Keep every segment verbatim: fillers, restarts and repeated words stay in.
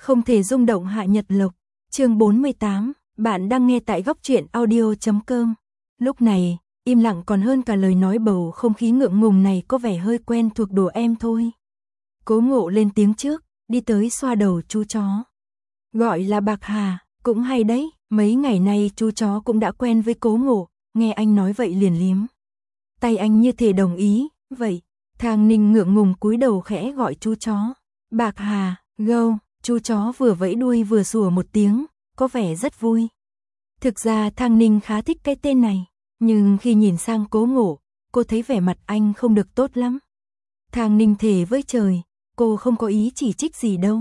Không thể rung động Hạ Nhật Lộc. Chương bốn mươi tám, bạn đang nghe tại góc truyện audio chấm com. Lúc này, im lặng còn hơn cả lời nói, bầu không khí ngượng ngùng này có vẻ hơi quen thuộc đồ em thôi. Cố Ngộ lên tiếng trước, đi tới xoa đầu chú chó. Gọi là Bạc Hà, cũng hay đấy, mấy ngày nay chú chó cũng đã quen với Cố Ngộ, nghe anh nói vậy liền liếm tay anh như thể đồng ý, vậy. Thang Ninh ngượng ngùng cúi đầu khẽ gọi chú chó. Bạc Hà, gâu, chú chó vừa vẫy đuôi vừa sủa một tiếng, có vẻ rất vui. Thực ra Thang Ninh khá thích cái tên này, nhưng khi nhìn sang Cố Ngộ, cô thấy vẻ mặt anh không được tốt lắm. Thang Ninh thề với trời, cô không có ý chỉ trích gì đâu.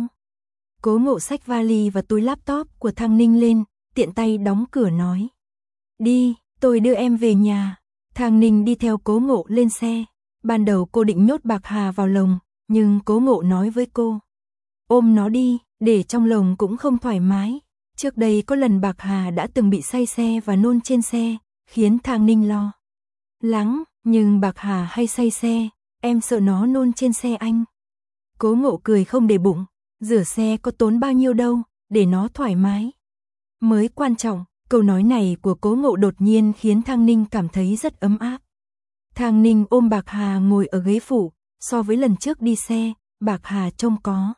Cố Ngộ xách vali và túi laptop của Thang Ninh lên, tiện tay đóng cửa nói. Đi, tôi đưa em về nhà. Thang Ninh đi theo Cố Ngộ lên xe. Ban đầu cô định nhốt Bạc Hà vào lồng, nhưng Cố Ngộ nói với cô. Ôm nó đi, để trong lồng cũng không thoải mái. Trước đây có lần Bạc Hà đã từng bị say xe và nôn trên xe, khiến Thang Ninh lo lắng, nhưng Bạc Hà hay say xe, em sợ nó nôn trên xe anh. Cố Ngộ cười không để bụng, rửa xe có tốn bao nhiêu đâu, để nó thoải mái mới quan trọng. Câu nói này của Cố Ngộ đột nhiên khiến Thang Ninh cảm thấy rất ấm áp. Thang Ninh ôm Bạc Hà ngồi ở ghế phụ, so với lần trước đi xe, Bạc Hà trông có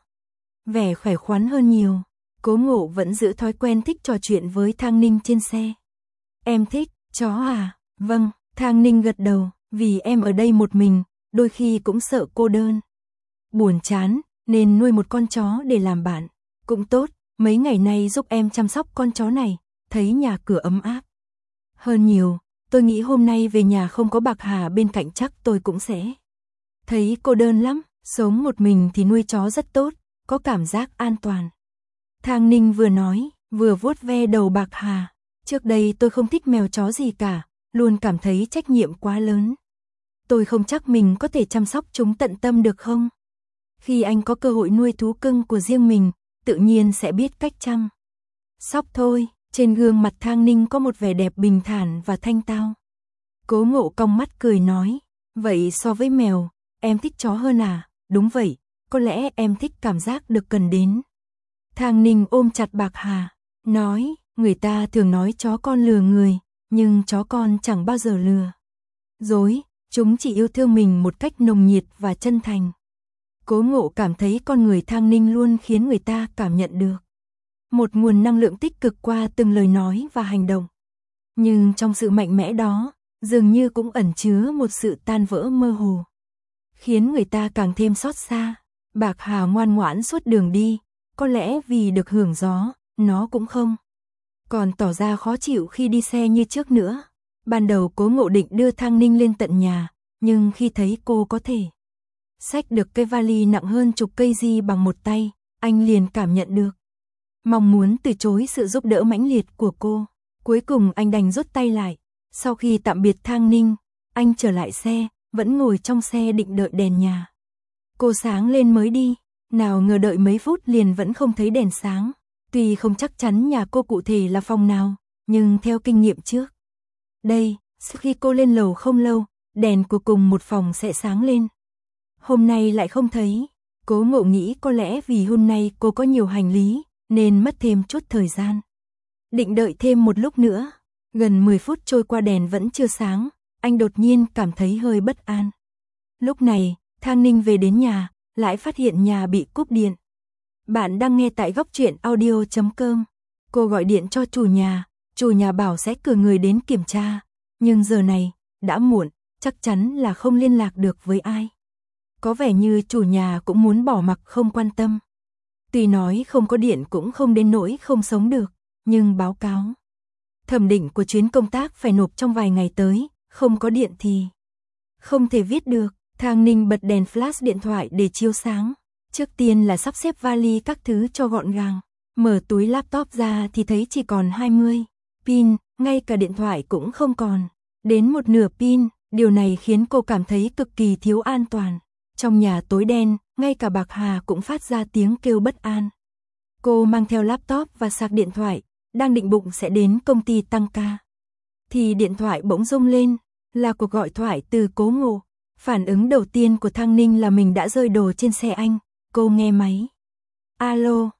vẻ khỏe khoắn hơn nhiều. Cố Ngộ vẫn giữ thói quen thích trò chuyện với Thang Ninh trên xe. Em thích chó à? Vâng, Thang Ninh gật đầu, vì em ở đây một mình, đôi khi cũng sợ cô đơn, buồn chán, nên nuôi một con chó để làm bạn. Cũng tốt, mấy ngày nay giúp em chăm sóc con chó này, thấy nhà cửa ấm áp hơn nhiều. Tôi nghĩ hôm nay về nhà không có Bạc Hà bên cạnh chắc tôi cũng sẽ thấy cô đơn lắm. Sống một mình thì nuôi chó rất tốt, có cảm giác an toàn. Thang Ninh vừa nói, vừa vuốt ve đầu Bạc Hà. Trước đây tôi không thích mèo chó gì cả, luôn cảm thấy trách nhiệm quá lớn. Tôi không chắc mình có thể chăm sóc chúng tận tâm được không? Khi anh có cơ hội nuôi thú cưng của riêng mình, tự nhiên sẽ biết cách chăm sóc thôi. Trên gương mặt Thang Ninh có một vẻ đẹp bình thản và thanh tao. Cố Ngộ cong mắt cười nói, vậy so với mèo, em thích chó hơn à? Đúng vậy, có lẽ em thích cảm giác được cần đến. Thang Ninh ôm chặt Bạc Hà, nói, người ta thường nói chó con lừa người, nhưng chó con chẳng bao giờ lừa dối, chúng chỉ yêu thương mình một cách nồng nhiệt và chân thành. Cố Ngộ cảm thấy con người Thang Ninh luôn khiến người ta cảm nhận được một nguồn năng lượng tích cực qua từng lời nói và hành động. Nhưng trong sự mạnh mẽ đó, dường như cũng ẩn chứa một sự tan vỡ mơ hồ, khiến người ta càng thêm xót xa. Bạc Hà ngoan ngoãn suốt đường đi, có lẽ vì được hưởng gió, nó cũng không còn tỏ ra khó chịu khi đi xe như trước nữa. Ban đầu Cố Ngộ định đưa Thang Ninh lên tận nhà, nhưng khi thấy cô có thể xách được cái vali nặng hơn chục cây gi bằng một tay, anh liền cảm nhận được mong muốn từ chối sự giúp đỡ mãnh liệt của cô. Cuối cùng anh đành rút tay lại. Sau khi tạm biệt Thang Ninh, anh trở lại xe, vẫn ngồi trong xe định đợi đèn nhà cô sáng lên mới đi. Nào ngờ đợi mấy phút liền vẫn không thấy đèn sáng. Tuy không chắc chắn nhà cô cụ thể là phòng nào, nhưng theo kinh nghiệm trước đây, sau khi cô lên lầu không lâu, đèn của cùng một phòng sẽ sáng lên. Hôm nay lại không thấy. Cố Ngộ nghĩ có lẽ vì hôm nay cô có nhiều hành lý, nên mất thêm chút thời gian. Định đợi thêm một lúc nữa. Gần mười phút trôi qua đèn vẫn chưa sáng, anh đột nhiên cảm thấy hơi bất an. Lúc này, Thang Ninh về đến nhà, lại phát hiện nhà bị cúp điện. Bạn đang nghe tại góc truyện audio chấm com. Cô gọi điện cho chủ nhà, chủ nhà bảo sẽ cử người đến kiểm tra. Nhưng giờ này, đã muộn, chắc chắn là không liên lạc được với ai. Có vẻ như chủ nhà cũng muốn bỏ mặc không quan tâm. Tuy nói không có điện cũng không đến nỗi không sống được, nhưng báo cáo thẩm định của chuyến công tác phải nộp trong vài ngày tới, không có điện thì không thể viết được. Thang Ninh bật đèn flash điện thoại để chiếu sáng. Trước tiên là sắp xếp vali các thứ cho gọn gàng. Mở túi laptop ra thì thấy chỉ còn hai mươi pin, ngay cả điện thoại cũng không còn đến một nửa pin. Điều này khiến cô cảm thấy cực kỳ thiếu an toàn. Trong nhà tối đen, ngay cả Bạc Hà cũng phát ra tiếng kêu bất an. Cô mang theo laptop và sạc điện thoại, đang định bụng sẽ đến công ty tăng ca. Thì điện thoại bỗng rung lên, là cuộc gọi thoại từ Cố Ngộ. Phản ứng đầu tiên của Thang Ninh là mình đã rơi đồ trên xe anh. Cô nghe máy. Alo,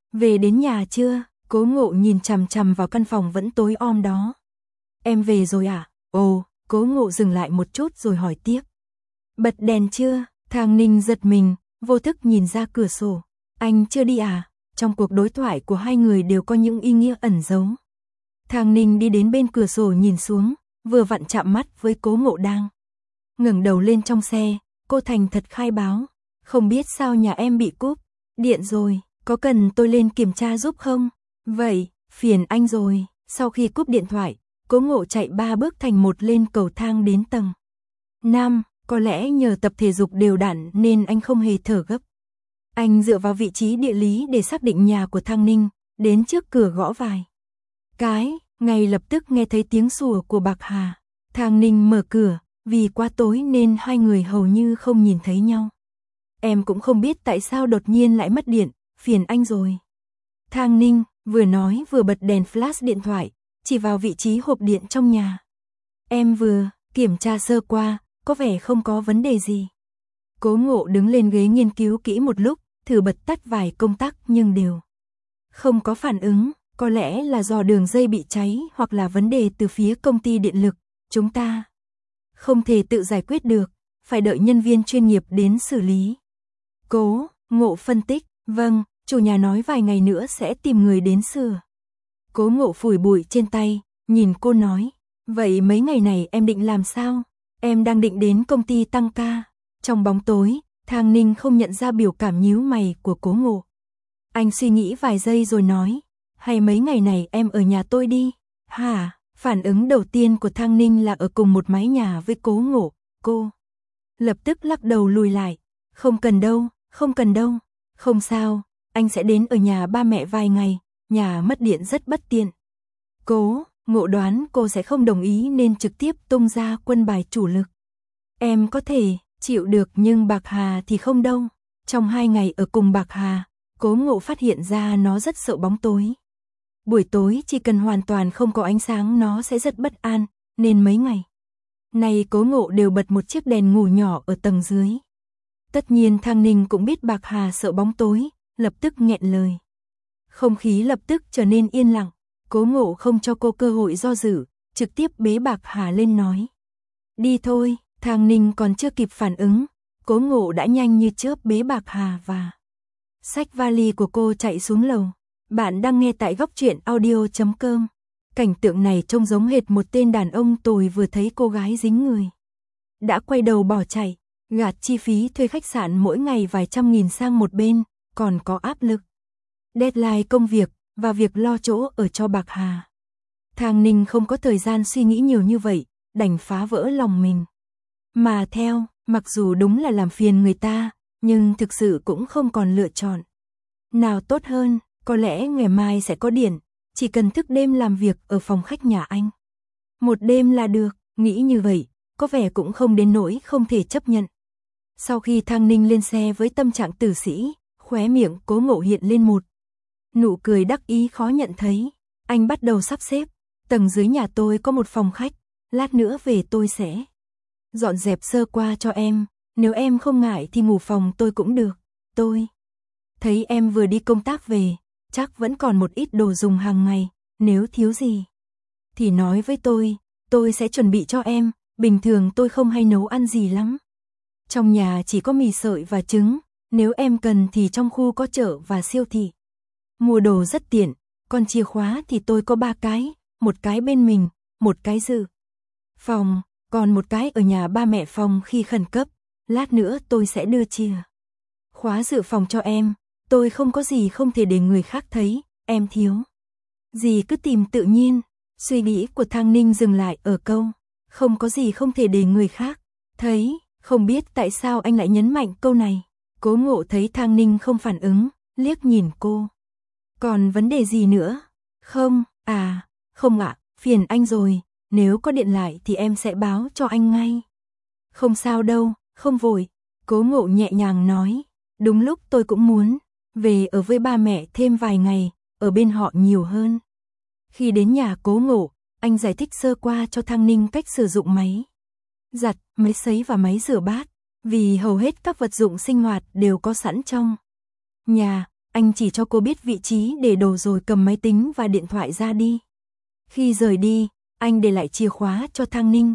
Về đến nhà chưa? Cố Ngộ nhìn chằm chằm vào căn phòng vẫn tối om đó. Em về rồi à? Ồ, Cố Ngộ dừng lại một chút rồi hỏi tiếp. Bật đèn chưa? Thang Ninh giật mình, vô thức nhìn ra cửa sổ. Anh chưa đi à? Trong cuộc đối thoại của hai người đều có những ý nghĩa ẩn giấu. Thang Ninh đi đến bên cửa sổ nhìn xuống, vừa vặn chạm mắt với Cố Ngộ đang ngẩng đầu lên trong xe. Cô thành thật khai báo. Không biết sao nhà em bị cúp điện rồi, có cần tôi lên kiểm tra giúp không? Vậy, phiền anh rồi. Sau khi cúp điện thoại, Cố Ngộ chạy ba bước thành một lên cầu thang đến tầng năm. Có lẽ nhờ tập thể dục đều đặn nên anh không hề thở gấp. Anh dựa vào vị trí địa lý để xác định nhà của Thang Ninh, đến trước cửa gõ vài cái, ngay lập tức nghe thấy tiếng sủa của Bạc Hà. Thang Ninh mở cửa, vì quá tối nên hai người hầu như không nhìn thấy nhau. Em cũng không biết tại sao đột nhiên lại mất điện, phiền anh rồi. Thang Ninh vừa nói vừa bật đèn flash điện thoại, chỉ vào vị trí hộp điện trong nhà. Em vừa kiểm tra sơ qua, có vẻ không có vấn đề gì. Cố Ngộ đứng lên ghế nghiên cứu kỹ một lúc, thử bật tắt vài công tắc nhưng đều không có phản ứng, có lẽ là do đường dây bị cháy hoặc là vấn đề từ phía công ty điện lực, chúng ta không thể tự giải quyết được, phải đợi nhân viên chuyên nghiệp đến xử lý. Cố Ngộ phân tích, vâng, chủ nhà nói vài ngày nữa sẽ tìm người đến sửa. Cố Ngộ phủi bụi trên tay, nhìn cô nói, vậy mấy ngày này em định làm sao? Em đang định đến công ty tăng ca. Trong bóng tối, Thang Ninh không nhận ra biểu cảm nhíu mày của Cố Ngộ. Anh suy nghĩ vài giây rồi nói, hay mấy ngày này em ở nhà tôi đi. Hả? Phản ứng đầu tiên của Thang Ninh là ở cùng một mái nhà với Cố Ngộ. Cô lập tức lắc đầu lùi lại. Không cần đâu, không cần đâu. Không sao, anh sẽ đến ở nhà ba mẹ vài ngày, nhà mất điện rất bất tiện. Cố Ngộ đoán cô sẽ không đồng ý nên trực tiếp tung ra quân bài chủ lực. Em có thể chịu được nhưng Bạc Hà thì không đâu. Trong hai ngày ở cùng Bạc Hà, Cố Ngộ phát hiện ra nó rất sợ bóng tối. Buổi tối chỉ cần hoàn toàn không có ánh sáng nó sẽ rất bất an, nên mấy ngày này Cố Ngộ đều bật một chiếc đèn ngủ nhỏ ở tầng dưới. Tất nhiên Thang Ninh cũng biết Bạc Hà sợ bóng tối, lập tức nghẹn lời. Không khí lập tức trở nên yên lặng, Cố Ngộ không cho cô cơ hội do dự, trực tiếp bế Bạc Hà lên nói. Đi thôi. Thang Ninh còn chưa kịp phản ứng, Cố Ngộ đã nhanh như chớp bế Bạc Hà và xách vali của cô chạy xuống lầu. Bạn đang nghe tại góc truyện audio chấm com. Cảnh tượng này trông giống hệt một tên đàn ông tồi vừa thấy cô gái dính người. Đã quay đầu bỏ chạy, gạt chi phí thuê khách sạn mỗi ngày vài trăm nghìn sang một bên, còn có áp lực deadline công việc và việc lo chỗ ở cho Bạc Hà. Thang Ninh không có thời gian suy nghĩ nhiều như vậy, đành phá vỡ lòng mình. Mà theo, mặc dù đúng là làm phiền người ta, nhưng thực sự cũng không còn lựa chọn nào tốt hơn, có lẽ ngày mai sẽ có điện, chỉ cần thức đêm làm việc ở phòng khách nhà anh. Một đêm là được, nghĩ như vậy, có vẻ cũng không đến nỗi không thể chấp nhận. Sau khi Thang Ninh lên xe với tâm trạng tử sĩ, khóe miệng Cố Ngộ hiện lên một nụ cười đắc ý khó nhận thấy. Anh bắt đầu sắp xếp, tầng dưới nhà tôi có một phòng khách, lát nữa về tôi sẽ dọn dẹp sơ qua cho em, nếu em không ngại thì ngủ phòng tôi cũng được. Tôi thấy em vừa đi công tác về, chắc vẫn còn một ít đồ dùng hàng ngày, nếu thiếu gì thì nói với tôi, tôi sẽ chuẩn bị cho em, bình thường tôi không hay nấu ăn gì lắm. Trong nhà chỉ có mì sợi và trứng, nếu em cần thì trong khu có chợ và siêu thị. Mua đồ rất tiện, còn chìa khóa thì tôi có ba cái, một cái bên mình, một cái dự phòng, còn một cái ở nhà ba mẹ phòng khi khẩn cấp, lát nữa tôi sẽ đưa chìa khóa dự phòng cho em, tôi không có gì không thể để người khác thấy, em thiếu gì cứ tìm tự nhiên. Suy nghĩ của Thang Ninh dừng lại ở câu, không có gì không thể để người khác thấy, không biết tại sao anh lại nhấn mạnh câu này. Cố Ngộ thấy Thang Ninh không phản ứng, liếc nhìn cô. Còn vấn đề gì nữa? Không, à, không ạ, phiền anh rồi, nếu có điện lại thì em sẽ báo cho anh ngay. Không sao đâu, không vội, Cố Ngộ nhẹ nhàng nói, đúng lúc tôi cũng muốn về ở với ba mẹ thêm vài ngày, ở bên họ nhiều hơn. Khi đến nhà Cố Ngộ, anh giải thích sơ qua cho Thang Ninh cách sử dụng máy giặt, máy sấy và máy rửa bát, vì hầu hết các vật dụng sinh hoạt đều có sẵn trong nhà. anh chỉ cho cô biết vị trí để đồ rồi cầm máy tính và điện thoại ra đi. Khi rời đi, anh để lại chìa khóa cho Thang Ninh.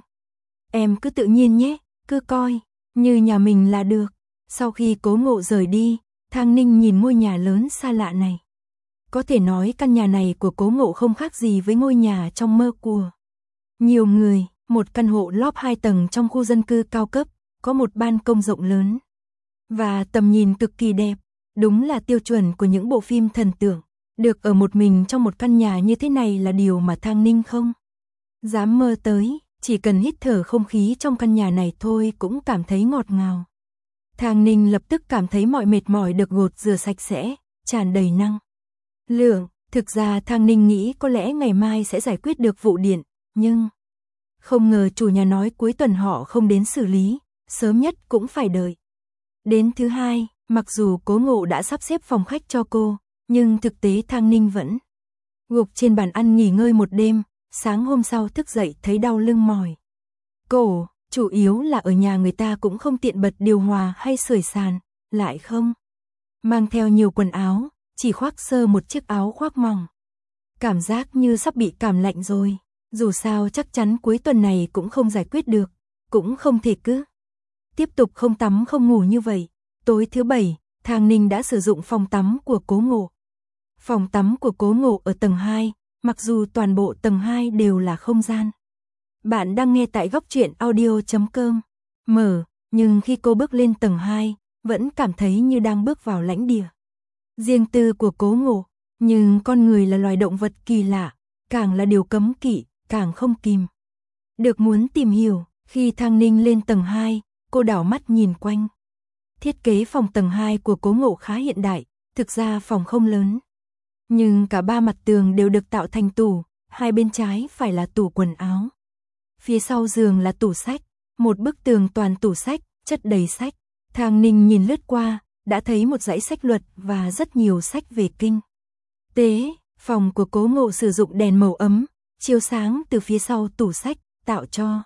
Em cứ tự nhiên nhé, cứ coi như nhà mình là được. Sau khi Cố Ngộ rời đi, Thang Ninh nhìn ngôi nhà lớn xa lạ này. Có thể nói căn nhà này của Cố Ngộ không khác gì với ngôi nhà trong mơ của nhiều người, một căn hộ lóp hai tầng trong khu dân cư cao cấp, có một ban công rộng lớn và tầm nhìn cực kỳ đẹp, đúng là tiêu chuẩn của những bộ phim thần tượng. Được ở một mình trong một căn nhà như thế này là điều mà Thang Ninh không dám mơ tới, chỉ cần hít thở không khí trong căn nhà này thôi cũng cảm thấy ngọt ngào. Thang Ninh lập tức cảm thấy mọi mệt mỏi được gột rửa sạch sẽ, tràn đầy năng lượng. Thực ra Thang Ninh nghĩ có lẽ ngày mai sẽ giải quyết được vụ điện, nhưng không ngờ chủ nhà nói cuối tuần họ không đến xử lý, sớm nhất cũng phải đợi đến thứ hai. Mặc dù Cố Ngộ đã sắp xếp phòng khách cho cô, nhưng thực tế Thang Ninh vẫn gục trên bàn ăn nghỉ ngơi một đêm, sáng hôm sau thức dậy thấy đau lưng mỏi cổ, chủ yếu là ở nhà người ta cũng không tiện bật điều hòa hay sưởi sàn, lại không mang theo nhiều quần áo, chỉ khoác sơ một chiếc áo khoác mỏng. Cảm giác như sắp bị cảm lạnh rồi, dù sao chắc chắn cuối tuần này cũng không giải quyết được, cũng không thể cứ tiếp tục không tắm không ngủ như vậy. Tối thứ bảy, Thang Ninh đã sử dụng phòng tắm của Cố Ngộ. Phòng tắm của Cố Ngộ ở tầng hai, mặc dù toàn bộ tầng hai đều là không gian. Bạn đang nghe tại góc truyện audio chấm com. Mở, nhưng khi cô bước lên tầng hai, vẫn cảm thấy như đang bước vào lãnh địa riêng tư của Cố Ngộ. Nhưng con người là loài động vật kỳ lạ, càng là điều cấm kỵ, càng không kìm được muốn tìm hiểu. Khi Thang Ninh lên tầng hai, cô đảo mắt nhìn quanh. Thiết kế phòng tầng hai của Cố Ngộ khá hiện đại, thực ra phòng không lớn. Nhưng cả ba mặt tường đều được tạo thành tủ, hai bên trái phải là tủ quần áo. Phía sau giường là tủ sách, một bức tường toàn tủ sách, chất đầy sách. Thang Ninh nhìn lướt qua, đã thấy một dãy sách luật và rất nhiều sách về kinh tế. Phòng của Cố Ngộ sử dụng đèn màu ấm, chiếu sáng từ phía sau tủ sách, tạo cho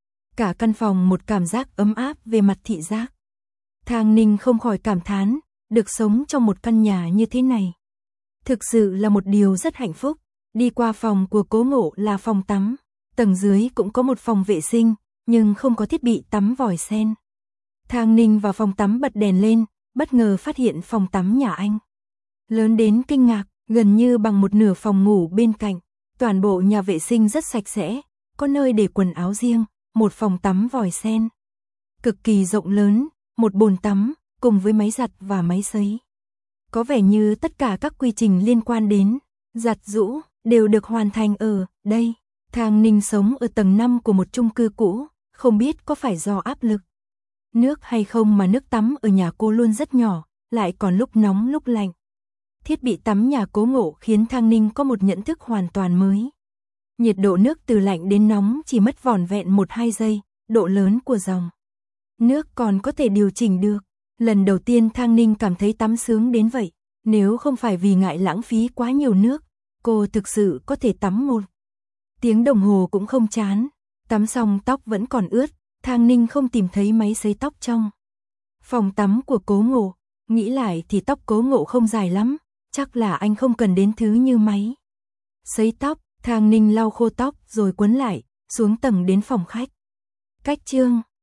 cả căn phòng một cảm giác ấm áp về mặt thị giác. Thang Ninh không khỏi cảm thán, được sống trong một căn nhà như thế này thực sự là một điều rất hạnh phúc. Đi qua phòng của Cố Ngộ là phòng tắm, tầng dưới cũng có một phòng vệ sinh, nhưng không có thiết bị tắm vòi sen. Thang Ninh vào phòng tắm bật đèn lên, bất ngờ phát hiện phòng tắm nhà anh lớn đến kinh ngạc, gần như bằng một nửa phòng ngủ bên cạnh. Toàn bộ nhà vệ sinh rất sạch sẽ, có nơi để quần áo riêng, một phòng tắm vòi sen cực kỳ rộng lớn, một bồn tắm, cùng với máy giặt và máy sấy. Có vẻ như tất cả các quy trình liên quan đến giặt giũ đều được hoàn thành ở đây. Thang Ninh sống ở tầng năm của một chung cư cũ, không biết có phải do áp lực nước hay không mà nước tắm ở nhà cô luôn rất nhỏ, lại còn lúc nóng lúc lạnh. Thiết bị tắm nhà Cố Ngộ khiến Thang Ninh có một nhận thức hoàn toàn mới. Nhiệt độ nước từ lạnh đến nóng chỉ mất vỏn vẹn một hai giây, độ lớn của dòng nước còn có thể điều chỉnh được. Lần đầu tiên Thang Ninh cảm thấy tắm sướng đến vậy, nếu không phải vì ngại lãng phí quá nhiều nước, cô thực sự có thể tắm một tiếng đồng hồ cũng không chán. Tắm xong tóc vẫn còn ướt, Thang Ninh không tìm thấy máy sấy tóc trong phòng tắm của Cố Ngộ. Nghĩ lại thì tóc Cố Ngộ không dài lắm, chắc là anh không cần đến thứ như máy sấy tóc. Thang Ninh lau khô tóc rồi quấn lại, xuống tầng đến phòng khách. Cách chương